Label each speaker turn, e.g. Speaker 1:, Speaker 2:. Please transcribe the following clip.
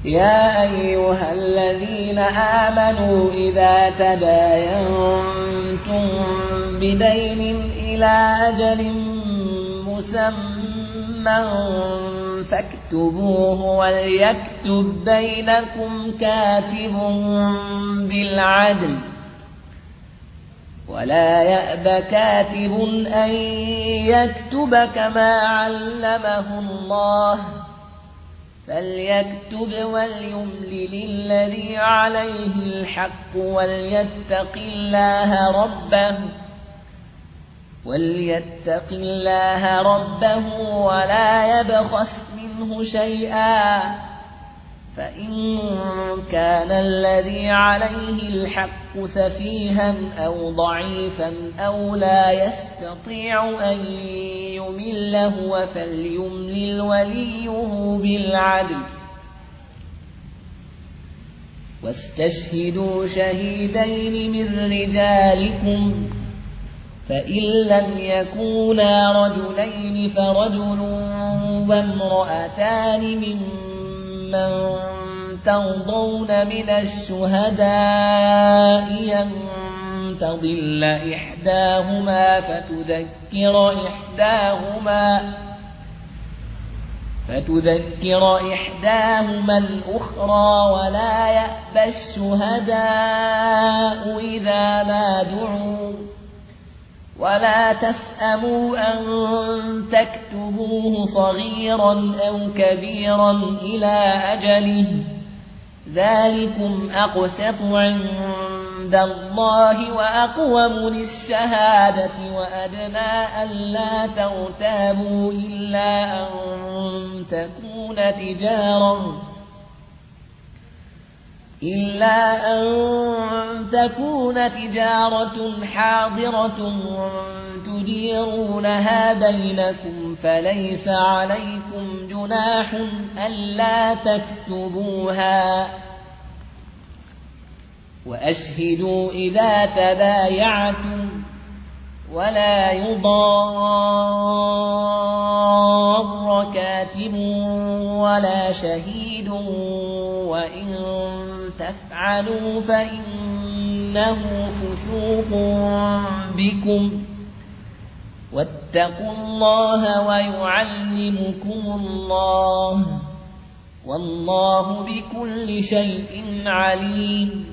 Speaker 1: يا أيها الذين آمنوا إذا تداينتم بدين إلى أجل مسمى فاكتبوه وليكتب بينكم كاتب بالعدل ولا يأب كاتب أن يكتب كما علمه الله فليكتب وليملل الذي عليه الحق وليتق الله ربه ولا يبخس منه شيئا فإن كان الذي عليه الحق سفيها أو ضعيفا أو لا يستطيع أن يمل هو فليملل وليه بالعدل واستشهدوا شهيدين من رجالكم فإن لم يكونا رجلين فرجل وامرأتان ممن ترضون من الشهداء أن تضل إحداهما فتذكر إحداهما الأخرى ولا يأبى الشهداء إذا ما دعوا ولا تسأموا أن تكتبوه صغيرا أو كبيرا إلى أجله ذلكم أقسط عند الله وأقوم للشهادة وأدنى ألا ترتابوا إلا أن تكون تجارة حاضرة تديرونها بينكم فليس عليكم جناح ألا تكتبوها وأشهدوا إذا تبايعتم ولا يضار كاتب ولا شهيد وإن تفعلوا فإنه فسوق بكم واتقوا الله ويعلمكم الله والله بكل شيء عليم